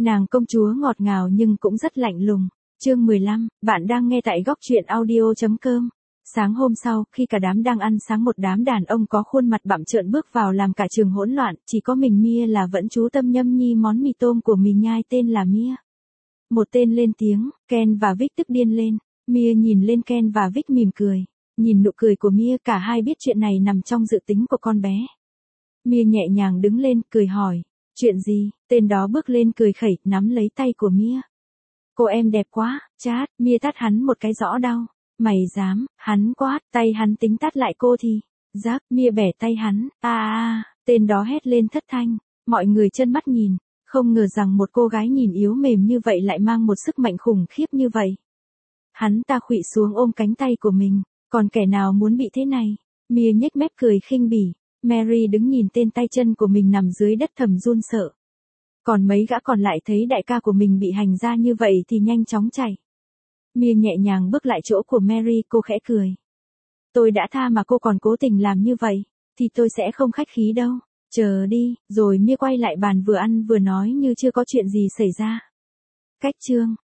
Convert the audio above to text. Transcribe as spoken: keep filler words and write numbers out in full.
Nàng công chúa ngọt ngào nhưng cũng rất lạnh lùng. Chương mười lăm, bạn đang nghe tại góc truyện audio chấm com. Sáng hôm sau, khi cả đám đang ăn sáng, một đám đàn ông có khuôn mặt bặm trợn bước vào làm cả trường hỗn loạn, chỉ có mình Mia là vẫn chú tâm nhâm nhi món mì tôm của mình nhai tên là Mia. Một tên lên tiếng, Ken và Vic tức điên lên. Mia nhìn lên Ken và Vic mỉm cười. Nhìn nụ cười của Mia, cả hai biết chuyện này nằm trong dự tính của con bé. Mia nhẹ nhàng đứng lên, cười hỏi, chuyện gì? Tên đó bước lên cười khẩy, nắm lấy tay của Mia. Cô em đẹp quá, chát. Mia tát hắn một cái rõ đau. Mày dám? Hắn quát, tay hắn tính tát lại cô thì. Giáp, Mia bẻ tay hắn. A a, tên đó hét lên thất thanh. Mọi người trân mắt nhìn, không ngờ rằng một cô gái nhìn yếu mềm như vậy lại mang một sức mạnh khủng khiếp như vậy. Hắn ta khuỵu xuống ôm cánh tay của mình, còn kẻ nào muốn bị thế này? Mia nhếch mép cười khinh bỉ. Mary đứng nhìn tên tay chân của mình nằm dưới đất thầm run sợ. Còn mấy gã còn lại thấy đại ca của mình bị hành ra như vậy thì nhanh chóng chạy. Mia nhẹ nhàng bước lại chỗ của Mary, cô khẽ cười. Tôi đã tha mà cô còn cố tình làm như vậy, thì tôi sẽ không khách khí đâu. Chờ đi, rồi Mia quay lại bàn vừa ăn vừa nói như chưa có chuyện gì xảy ra. Cách chương